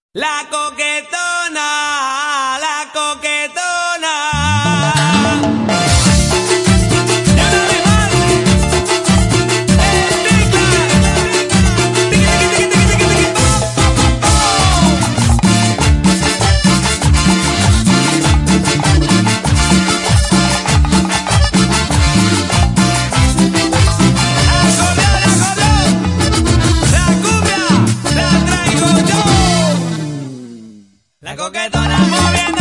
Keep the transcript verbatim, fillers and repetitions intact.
La coquetona, la coquetona. Ya no me mal. El ticla. Tiqui, tiqui, tiqui, tiqui, tiqui, tiqui. Acordeón, acordeón. La cumbia la traigo yo. La coquetona moviendo.